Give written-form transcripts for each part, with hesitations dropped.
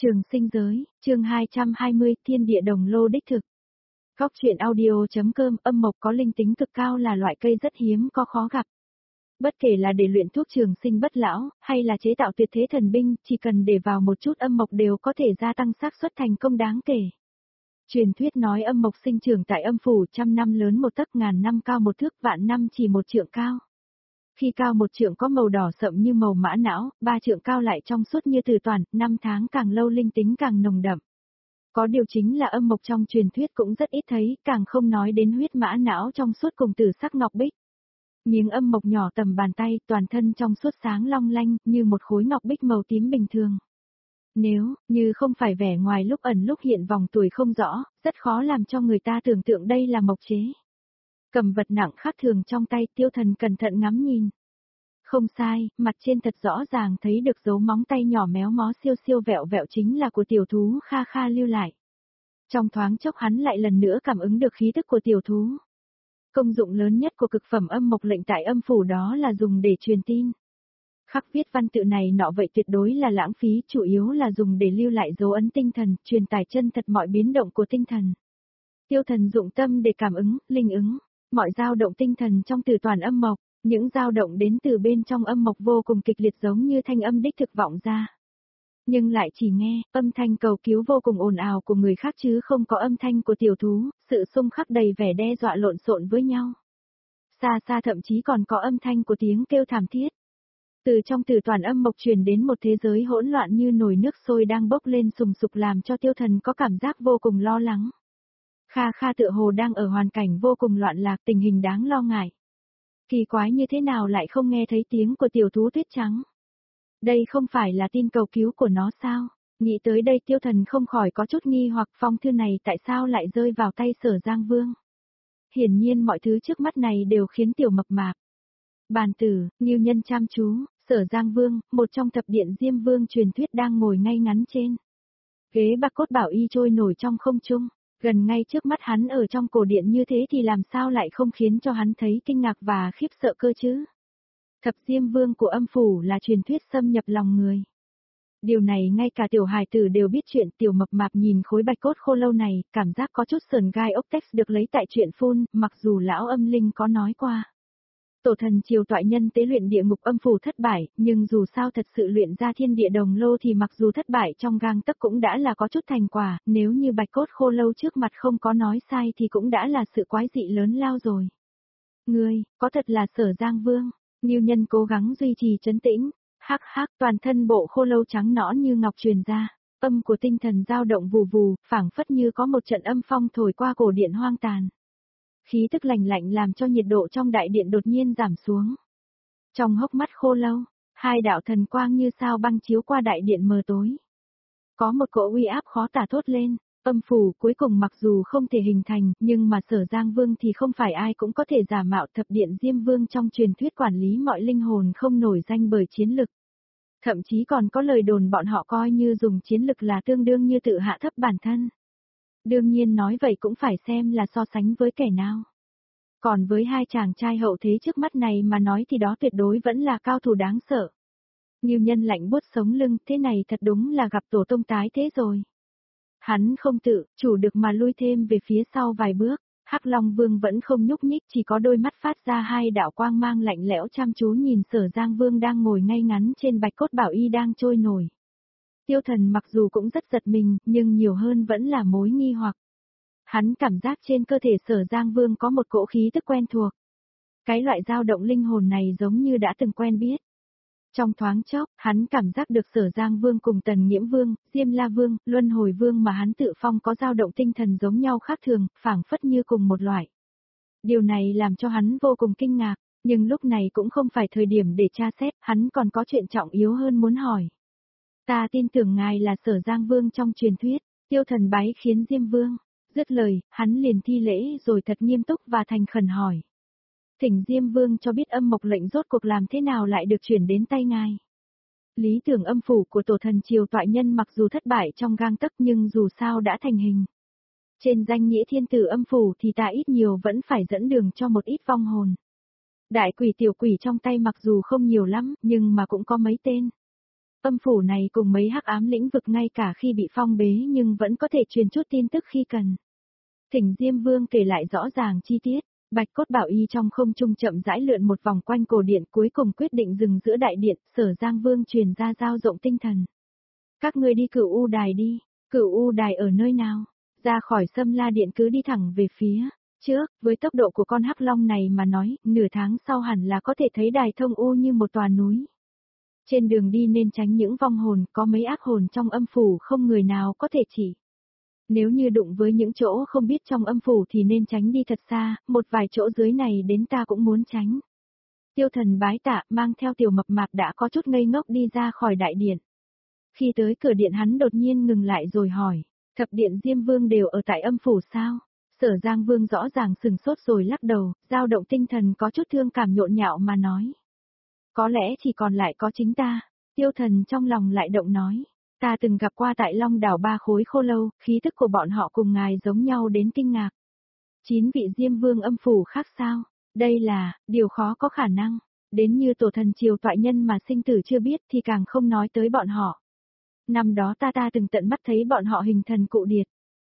Trường sinh giới, chương 220, thiên địa đồng lô đích thực. Góc truyện audio.com. Âm mộc có linh tính cực cao là loại cây rất hiếm có khó gặp. Bất kể là để luyện thuốc trường sinh bất lão, hay là chế tạo tuyệt thế thần binh, chỉ cần để vào một chút âm mộc đều có thể gia tăng xác suất thành công đáng kể. Truyền thuyết nói âm mộc sinh trưởng tại âm phủ, 100 năm lớn một tấc, ngàn năm cao một thước, vạn năm chỉ một trượng cao. Khi cao một trượng có màu đỏ sậm như màu mã não, 3 trượng cao lại trong suốt như tử toàn, 5 tháng càng lâu linh tính càng nồng đậm. Có điều chính là âm mộc trong truyền thuyết cũng rất ít thấy, càng không nói đến huyết mã não trong suốt cùng tử sắc ngọc bích. Miếng âm mộc nhỏ tầm bàn tay, toàn thân trong suốt sáng long lanh, như một khối ngọc bích màu tím bình thường. Nếu như không phải vẻ ngoài lúc ẩn lúc hiện vòng tuổi không rõ, rất khó làm cho người ta tưởng tượng đây là mộc chế. Cầm vật nặng khác thường trong tay, Tiêu Thần cẩn thận ngắm nhìn. Không sai, mặt trên thật rõ ràng thấy được dấu móng tay nhỏ méo mó siêu siêu vẹo vẹo chính là của tiểu thú Kha Kha lưu lại. Trong thoáng chốc hắn lại lần nữa cảm ứng được khí tức của tiểu thú. Công dụng lớn nhất của cực phẩm âm mộc lệnh tại âm phủ đó là dùng để truyền tin. Khắc viết văn tự này nọ vậy tuyệt đối là lãng phí, chủ yếu là dùng để lưu lại dấu ấn tinh thần, truyền tải chân thật mọi biến động của tinh thần. Tiêu Thần dụng tâm để cảm ứng, linh ứng, mọi dao động tinh thần trong từ toàn âm mộc. Những dao động đến từ bên trong âm mộc vô cùng kịch liệt giống như thanh âm đích thực vọng ra. Nhưng lại chỉ nghe, âm thanh cầu cứu vô cùng ồn ào của người khác chứ không có âm thanh của tiểu thú, sự xung khắc đầy vẻ đe dọa lộn xộn với nhau. Xa xa thậm chí còn có âm thanh của tiếng kêu thảm thiết. Từ trong từ toàn âm mộc truyền đến một thế giới hỗn loạn như nồi nước sôi đang bốc lên sùng sục làm cho Tiêu Thần có cảm giác vô cùng lo lắng. Kha Kha tựa hồ đang ở hoàn cảnh vô cùng loạn lạc, tình hình đáng lo ngại. Kỳ quái như thế nào lại không nghe thấy tiếng của tiểu thú tuyết trắng? Đây không phải là tin cầu cứu của nó sao? Nghĩ tới đây Tiêu Thần không khỏi có chút nghi hoặc phong thư này tại sao lại rơi vào tay Sở Giang Vương. Hiển nhiên mọi thứ trước mắt này đều khiến tiểu mập mạp. Bàn tử, Ngưu Nhân chăm chú, Sở Giang Vương, một trong thập điện Diêm Vương truyền thuyết đang ngồi ngay ngắn trên ghế bạc cốt bảo y trôi nổi trong không trung. Gần ngay trước mắt hắn ở trong cổ điện như thế thì làm sao lại không khiến cho hắn thấy kinh ngạc và khiếp sợ cơ chứ? Thập Diêm Vương của âm phủ là truyền thuyết xâm nhập lòng người. Điều này ngay cả tiểu hài tử đều biết chuyện. Tiểu mập mạp nhìn khối bạch cốt khô lâu này, cảm giác có chút sờn gai ốc text được lấy tại truyện phun, mặc dù lão âm linh có nói qua. Tổ thần triều toại nhân tế luyện địa ngục âm phủ thất bại, nhưng dù sao thật sự luyện ra thiên địa đồng lô thì mặc dù thất bại trong gang tấc cũng đã là có chút thành quả, nếu như bạch cốt khô lâu trước mặt không có nói sai thì cũng đã là sự quái dị lớn lao rồi. Ngươi, có thật là Sở Giang Vương? Ngưu Nhân cố gắng duy trì trấn tĩnh, hắc hắc, toàn thân bộ khô lâu trắng nõn như ngọc truyền ra, âm của tinh thần dao động vù vù, phảng phất như có một trận âm phong thổi qua cổ điện hoang tàn. Khí tức lạnh lạnh làm cho nhiệt độ trong đại điện đột nhiên giảm xuống. Trong hốc mắt khô lâu, hai đạo thần quang như sao băng chiếu qua đại điện mờ tối. Có một cỗ uy áp khó tả thốt lên, âm phủ cuối cùng mặc dù không thể hình thành, nhưng mà Sở Giang Vương thì không phải ai cũng có thể giả mạo thập điện Diêm Vương trong truyền thuyết quản lý mọi linh hồn không nổi danh bởi chiến lực. Thậm chí còn có lời đồn bọn họ coi như dùng chiến lực là tương đương như tự hạ thấp bản thân. Đương nhiên nói vậy cũng phải xem là so sánh với kẻ nào. Còn với hai chàng trai hậu thế trước mắt này mà nói thì đó tuyệt đối vẫn là cao thủ đáng sợ. Ngưu Nhân lạnh buốt sống lưng, thế này thật đúng là gặp tổ tông tái thế rồi. Hắn không tự chủ được mà lui thêm về phía sau vài bước, Hắc Long Vương vẫn không nhúc nhích, chỉ có đôi mắt phát ra hai đạo quang mang lạnh lẽo chăm chú nhìn Sở Giang Vương đang ngồi ngay ngắn trên bạch cốt bảo y đang trôi nổi. Tiêu Thần mặc dù cũng rất giật mình, nhưng nhiều hơn vẫn là mối nghi hoặc. Hắn cảm giác trên cơ thể Sở Giang Vương có một cỗ khí tức quen thuộc. Cái loại dao động linh hồn này giống như đã từng quen biết. Trong thoáng chốc, hắn cảm giác được Sở Giang Vương cùng Tần Nghiễm Vương, Diêm La Vương, Luân Hồi Vương mà hắn tự phong có dao động tinh thần giống nhau khác thường, phảng phất như cùng một loại. Điều này làm cho hắn vô cùng kinh ngạc, nhưng lúc này cũng không phải thời điểm để tra xét, hắn còn có chuyện trọng yếu hơn muốn hỏi. Ta tin tưởng ngài là Sở Giang Vương trong truyền thuyết. Tiêu Thần bái khiến Diêm Vương. Dứt lời, hắn liền thi lễ rồi thật nghiêm túc và thành khẩn hỏi. Thỉnh Diêm Vương cho biết âm mộc lệnh rốt cuộc làm thế nào lại được chuyển đến tay ngài. Lý tưởng âm phủ của tổ thần triều toại nhân mặc dù thất bại trong gang tấc nhưng dù sao đã thành hình. Trên danh nghĩa thiên tử âm phủ thì ta ít nhiều vẫn phải dẫn đường cho một ít vong hồn. Đại quỷ tiểu quỷ trong tay mặc dù không nhiều lắm nhưng mà cũng có mấy tên. Âm phủ này cùng mấy hắc ám lĩnh vực ngay cả khi bị phong bế nhưng vẫn có thể truyền chút tin tức khi cần. Thỉnh Diêm Vương kể lại rõ ràng chi tiết. Bạch cốt bảo y trong không trung chậm rãi lượn một vòng quanh cổ điện, cuối cùng quyết định dừng giữa đại điện. Sở Giang Vương truyền ra dao rộng tinh thần. Các ngươi đi Cửu U đài đi. Cửu U đài ở nơi nào? Ra khỏi Sâm La điện cứ đi thẳng về phía trước, với tốc độ của con hắc long này mà nói, nửa tháng sau hẳn là có thể thấy đài thông u như một tòa núi. Trên đường đi nên tránh những vong hồn, có mấy ác hồn trong âm phủ không người nào có thể chỉ. Nếu như đụng với những chỗ không biết trong âm phủ thì nên tránh đi thật xa, một vài chỗ dưới này đến ta cũng muốn tránh. Tiêu Thần bái tạ, mang theo Tiểu Mập Mạp đã có chút ngây ngốc đi ra khỏi đại điện. Khi tới cửa điện hắn đột nhiên ngừng lại rồi hỏi, thập điện Diêm Vương đều ở tại âm phủ sao? Sở Giang Vương rõ ràng sừng sốt rồi lắc đầu, dao động tinh thần có chút thương cảm nhộn nhạo mà nói. Có lẽ chỉ còn lại có chính ta. Tiêu Thần trong lòng lại động nói. Ta từng gặp qua tại Long đảo ba khối khô lâu, khí tức của bọn họ cùng ngài giống nhau đến kinh ngạc. 9 vị Diêm Vương âm phủ khác sao? Đây là, điều khó có khả năng. Đến như tổ thần triều toại nhân mà sinh tử chưa biết thì càng không nói tới bọn họ. Năm đó ta từng tận mắt thấy bọn họ hình thần cụ điệt.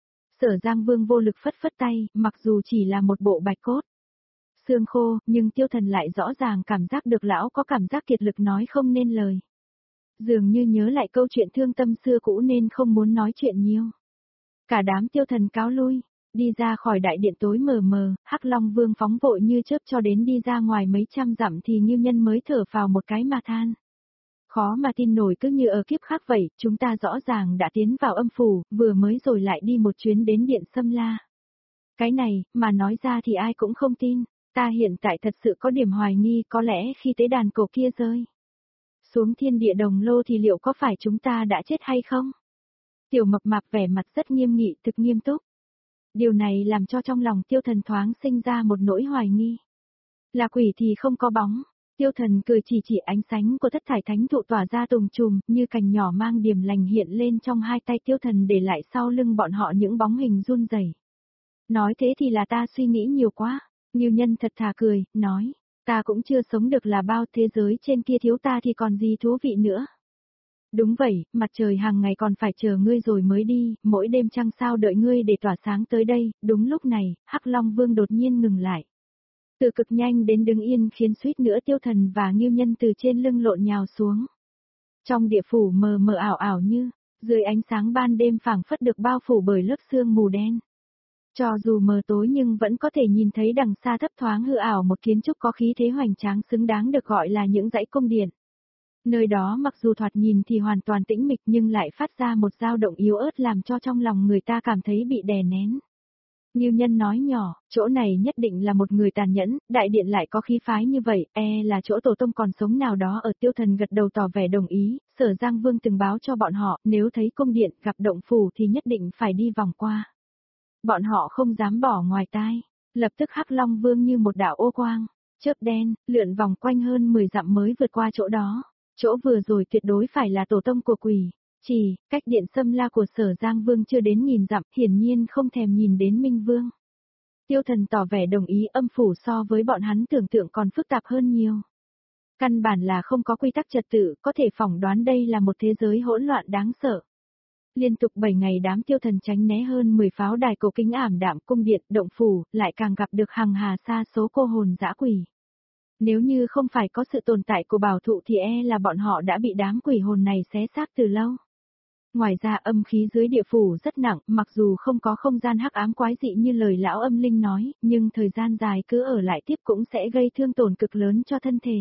Sở Giang Vương vô lực phất phất tay, mặc dù chỉ là một bộ bạch cốt. Xương khô, nhưng Tiêu Thần lại rõ ràng cảm giác được lão có cảm giác kiệt lực nói không nên lời. Dường như nhớ lại câu chuyện thương tâm xưa cũ nên không muốn nói chuyện nhiều. Cả đám Tiêu Thần cáo lui, đi ra khỏi đại điện tối mờ mờ, Hắc Long Vương phóng vội như chớp cho đến đi ra ngoài mấy trăm dặm thì Ngưu Nhân mới thở phào một cái mà than. Khó mà tin nổi, cứ như ở kiếp khác vậy, chúng ta rõ ràng đã tiến vào âm phủ, vừa mới rồi lại đi một chuyến đến điện Sâm La. Cái này, mà nói ra thì ai cũng không tin, ta hiện tại thật sự có điểm hoài nghi, có lẽ khi tế đàn cổ kia rơi xuống thiên địa đồng lô thì liệu có phải chúng ta đã chết hay không? Tiểu Mập Mạp vẻ mặt rất nghiêm nghị, thực nghiêm túc. Điều này làm cho trong lòng Tiêu Thần thoáng sinh ra một nỗi hoài nghi. Là quỷ thì không có bóng. Tiêu Thần cười chỉ ánh sáng của thất thải thánh thụ tỏa ra tùng trùm, như cành nhỏ mang điểm lành hiện lên trong hai tay Tiêu Thần, để lại sau lưng bọn họ những bóng hình run rẩy. Nói thế thì là ta suy nghĩ nhiều quá. Ngưu Nhân thật thà cười, nói, ta cũng chưa sống được là bao, thế giới trên kia thiếu ta thì còn gì thú vị nữa. Đúng vậy, mặt trời hàng ngày còn phải chờ ngươi rồi mới đi, mỗi đêm trăng sao đợi ngươi để tỏa sáng tới đây. Đúng lúc này, Hắc Long Vương đột nhiên ngừng lại. Từ cực nhanh đến đứng yên khiến suýt nữa Tiêu Thần và Ngưu Nhân từ trên lưng lộn nhào xuống. Trong địa phủ mờ mờ ảo ảo như, dưới ánh sáng ban đêm phảng phất được bao phủ bởi lớp sương mù đen. Cho dù mờ tối nhưng vẫn có thể nhìn thấy đằng xa thấp thoáng hư ảo một kiến trúc có khí thế hoành tráng xứng đáng được gọi là những dãy cung điện. Nơi đó mặc dù thoạt nhìn thì hoàn toàn tĩnh mịch nhưng lại phát ra một dao động yếu ớt làm cho trong lòng người ta cảm thấy bị đè nén. Ngưu Nhân nói nhỏ, chỗ này nhất định là một người tàn nhẫn, đại điện lại có khí phái như vậy, là chỗ tổ tông còn sống nào đó ở. Tiêu Thần gật đầu tỏ vẻ đồng ý, Sở Giang Vương từng báo cho bọn họ, nếu thấy cung điện gặp động phủ thì nhất định phải đi vòng qua. Bọn họ không dám bỏ ngoài tai, lập tức Hắc Long Vương như một đạo ô quang, chớp đen, lượn vòng quanh hơn 10 dặm mới vượt qua chỗ đó. Chỗ vừa rồi tuyệt đối phải là tổ tông của quỷ. Chỉ, cách điện Sâm La của Sở Giang Vương chưa đến 1000 dặm, hiển nhiên không thèm nhìn đến Minh Vương. Tiêu Thần tỏ vẻ đồng ý, âm phủ so với bọn hắn tưởng tượng còn phức tạp hơn nhiều. Căn bản là không có quy tắc trật tự, có thể phỏng đoán đây là một thế giới hỗn loạn đáng sợ. Liên tục 7 ngày đám Tiêu Thần tránh né hơn 10 pháo đài cổ kính ảm đạm, cung điện, động phủ, lại càng gặp được hàng hà sa số cô hồn dã quỷ. Nếu như không phải có sự tồn tại của bảo thụ thì là bọn họ đã bị đám quỷ hồn này xé xác từ lâu. Ngoài ra âm khí dưới địa phủ rất nặng, mặc dù không có không gian hắc ám quái dị như lời lão âm linh nói, nhưng thời gian dài cứ ở lại tiếp cũng sẽ gây thương tổn cực lớn cho thân thể.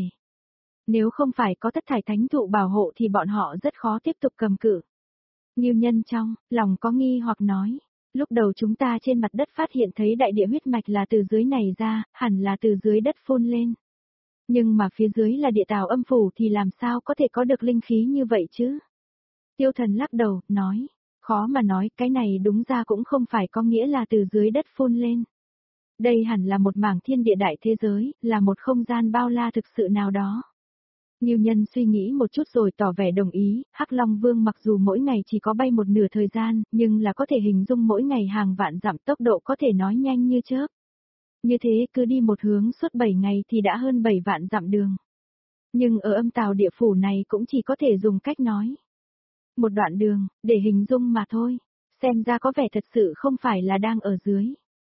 Nếu không phải có thất thải thánh thụ bảo hộ thì bọn họ rất khó tiếp tục cầm cự. Ngưu Nhân trong lòng có nghi hoặc nói, lúc đầu chúng ta trên mặt đất phát hiện thấy đại địa huyết mạch là từ dưới này ra, hẳn là từ dưới đất phun lên. Nhưng mà phía dưới là địa tào âm phủ thì làm sao có thể có được linh khí như vậy chứ? Tiêu Thần lắc đầu, nói, khó mà nói, cái này đúng ra cũng không phải có nghĩa là từ dưới đất phun lên. Đây hẳn là một mảng thiên địa đại thế giới, là một không gian bao la thực sự nào đó. Ngưu Nhân suy nghĩ một chút rồi tỏ vẻ đồng ý, Hắc Long Vương mặc dù mỗi ngày chỉ có bay một nửa thời gian, nhưng là có thể hình dung mỗi ngày hàng vạn dặm, tốc độ có thể nói nhanh như chớp. Như thế cứ đi một hướng suốt 7 ngày thì đã hơn 7 vạn dặm đường. Nhưng ở âm tào địa phủ này cũng chỉ có thể dùng cách nói. Một đoạn đường, để hình dung mà thôi. Xem ra có vẻ thật sự không phải là đang ở dưới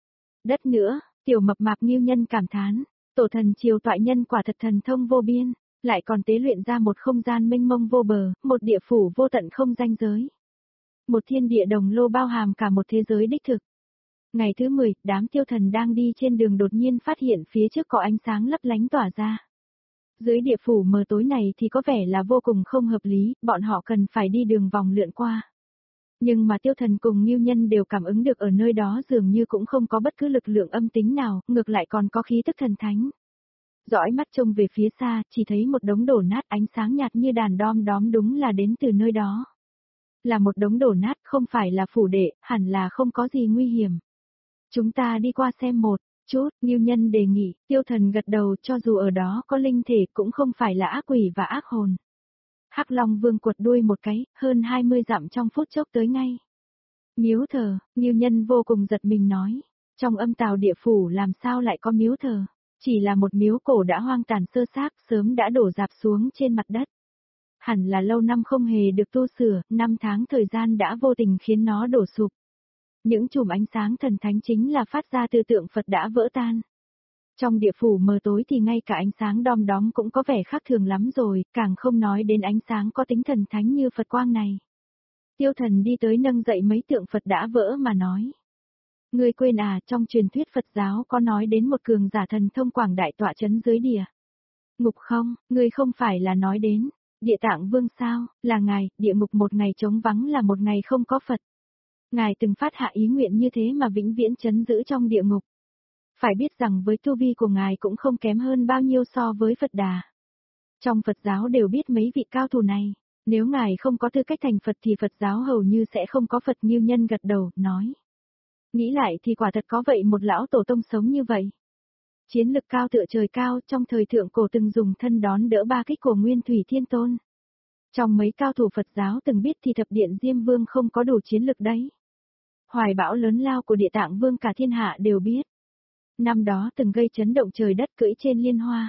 đất nữa, tiểu mập mạp Ngưu Nhân cảm thán, tổ thần triều toại nhân quả thật thần thông vô biên, lại còn tế luyện ra một không gian mênh mông vô bờ, một địa phủ vô tận không ranh giới. Một thiên địa đồng lô bao hàm cả một thế giới đích thực. Ngày thứ 10, đám tiêu thần đang đi trên đường đột nhiên phát hiện phía trước có ánh sáng lấp lánh tỏa ra. Dưới địa phủ mờ tối này thì có vẻ là vô cùng không hợp lý, bọn họ cần phải đi đường vòng lượn qua. Nhưng mà tiêu thần cùng Ngưu Nhân đều cảm ứng được ở nơi đó dường như cũng không có bất cứ lực lượng âm tính nào, ngược lại còn có khí tức thần thánh. Dõi mắt trông về phía xa, chỉ thấy một đống đổ nát ánh sáng nhạt như đàn đom đóm đúng là đến từ nơi đó. Là một đống đổ nát không phải là phủ đệ, hẳn là không có gì nguy hiểm. Chúng ta đi qua xem một chút, Ngưu Nhân đề nghị, tiêu thần gật đầu cho dù ở đó có linh thể cũng không phải là ác quỷ và ác hồn. Hắc Long Vương quật đuôi một cái, hơn 20 dặm trong phút chốc tới ngay. Miếu thờ, Ngưu Nhân vô cùng giật mình nói, trong âm tào địa phủ làm sao lại có miếu thờ, chỉ là một miếu cổ đã hoang tàn sơ xác sớm đã đổ rạp xuống trên mặt đất. Hẳn là lâu năm không hề được tu sửa, 5 tháng thời gian đã vô tình khiến nó đổ sụp. Những chùm ánh sáng thần thánh chính là phát ra từ tượng Phật đã vỡ tan. Trong địa phủ mờ tối thì ngay cả ánh sáng đom đóm cũng có vẻ khác thường lắm rồi, càng không nói đến ánh sáng có tính thần thánh như Phật quang này. Tiêu thần đi tới nâng dậy mấy tượng Phật đã vỡ mà nói. Ngươi quên à, trong truyền thuyết Phật giáo có nói đến một cường giả thần thông quảng đại tọa chấn dưới địa ngục không, ngươi không phải là nói đến Địa Tạng Vương sao, là ngài, địa ngục một ngày trống vắng là một ngày không có Phật. Ngài từng phát hạ ý nguyện như thế mà vĩnh viễn trấn giữ trong địa ngục. Phải biết rằng với tu vi của ngài cũng không kém hơn bao nhiêu so với Phật Đà. Trong Phật giáo đều biết mấy vị cao thủ này, nếu ngài không có tư cách thành Phật thì Phật giáo hầu như sẽ không có Phật. Ngưu Nhân gật đầu, nói. Nghĩ lại thì quả thật có vậy một lão tổ tông sống như vậy. Chiến lực cao tựa trời cao trong thời thượng cổ từng dùng thân đón đỡ 3 kích của Nguyên Thủy Thiên Tôn. Trong mấy cao thủ Phật giáo từng biết thì thập điện Diêm Vương không có đủ chiến lực đấy. Hoài bão lớn lao của Địa Tạng Vương cả thiên hạ đều biết. Năm đó từng gây chấn động trời đất cưỡi trên liên hoa.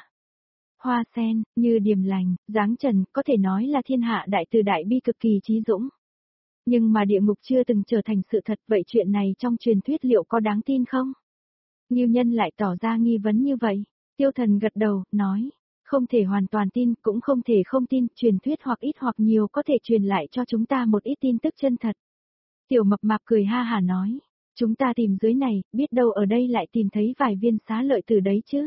Hoa sen, như điềm lành, dáng trần, có thể nói là thiên hạ đại từ đại bi cực kỳ trí dũng. Nhưng mà địa ngục chưa từng trở thành sự thật, vậy chuyện này trong truyền thuyết liệu có đáng tin không? Ngưu Nhân lại tỏ ra nghi vấn như vậy. Tiêu thần gật đầu, nói, không thể hoàn toàn tin, cũng không thể không tin, truyền thuyết hoặc ít hoặc nhiều có thể truyền lại cho chúng ta một ít tin tức chân thật. Tiểu mập mạp cười ha hà nói, chúng ta tìm dưới này, biết đâu ở đây lại tìm thấy vài viên xá lợi tử đấy chứ.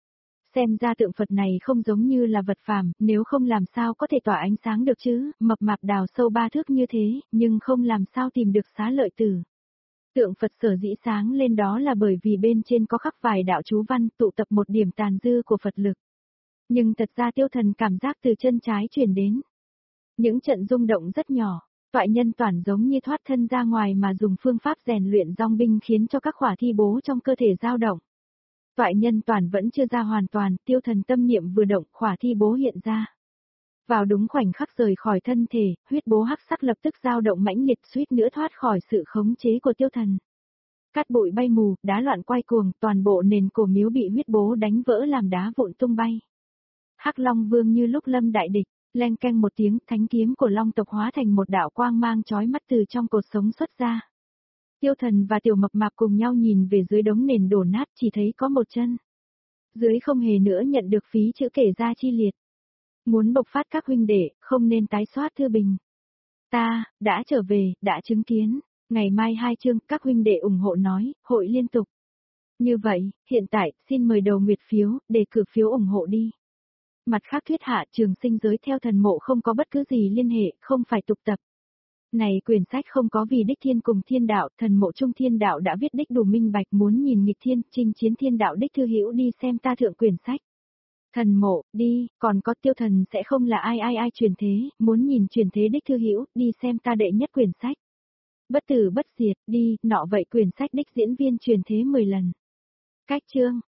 Xem ra tượng Phật này không giống như là vật phàm, nếu không làm sao có thể tỏa ánh sáng được chứ, mập mạp đào sâu 3 thước như thế, nhưng không làm sao tìm được xá lợi tử. Tượng Phật sở dĩ sáng lên đó là bởi vì bên trên có khắc vài đạo chú văn tụ tập một điểm tàn dư của Phật lực. Nhưng thật ra tiêu thần cảm giác từ chân trái truyền đến. Những trận rung động rất nhỏ, toại nhân toàn giống như thoát thân ra ngoài mà dùng phương pháp rèn luyện dòng binh khiến cho các khỏa thi bố trong cơ thể dao động. Toại nhân toàn vẫn chưa ra hoàn toàn, tiêu thần tâm niệm vừa động khỏa thi bố hiện ra. Vào đúng khoảnh khắc rời khỏi thân thể, huyết bố hắc sắc lập tức dao động mãnh liệt suýt nữa thoát khỏi sự khống chế của tiêu thần. Cát bụi bay mù, đá loạn quay cuồng, toàn bộ nền cổ miếu bị huyết bố đánh vỡ làm đá vụn tung bay. Hắc Long Vương như lúc lâm đại địch, leng keng một tiếng, thánh kiếm của Long tộc hóa thành một đạo quang mang chói mắt từ trong cột sống xuất ra. Tiêu thần và tiểu mập mạp cùng nhau nhìn về dưới đống nền đổ nát chỉ thấy có một chân. Dưới không hề nữa nhận được phí chữ kể ra chi liệt. Muốn bộc phát các huynh đệ, không nên tái soát thư bình. Ta, đã trở về, đã chứng kiến. Ngày mai 2 chương, các huynh đệ ủng hộ nói, hội liên tục. Như vậy, hiện tại, xin mời đầu nguyệt phiếu, đề cử phiếu ủng hộ đi. Mặt khác thuyết hạ trường sinh giới theo thần mộ không có bất cứ gì liên hệ, không phải tục tập. Này quyển sách không có vì đích thiên cùng thiên đạo, thần mộ trung thiên đạo đã viết đích đủ minh bạch muốn nhìn nghịch thiên, chinh chiến thiên đạo đích thư hữu đi xem ta thượng quyển sách. Thần mộ, đi, còn có tiêu thần sẽ không là ai truyền thế, muốn nhìn truyền thế đích thư hữu, đi xem ta đệ nhất quyển sách. Bất tử bất diệt, đi, nọ vậy quyển sách đích diễn viên truyền thế 10 lần. Cách chương.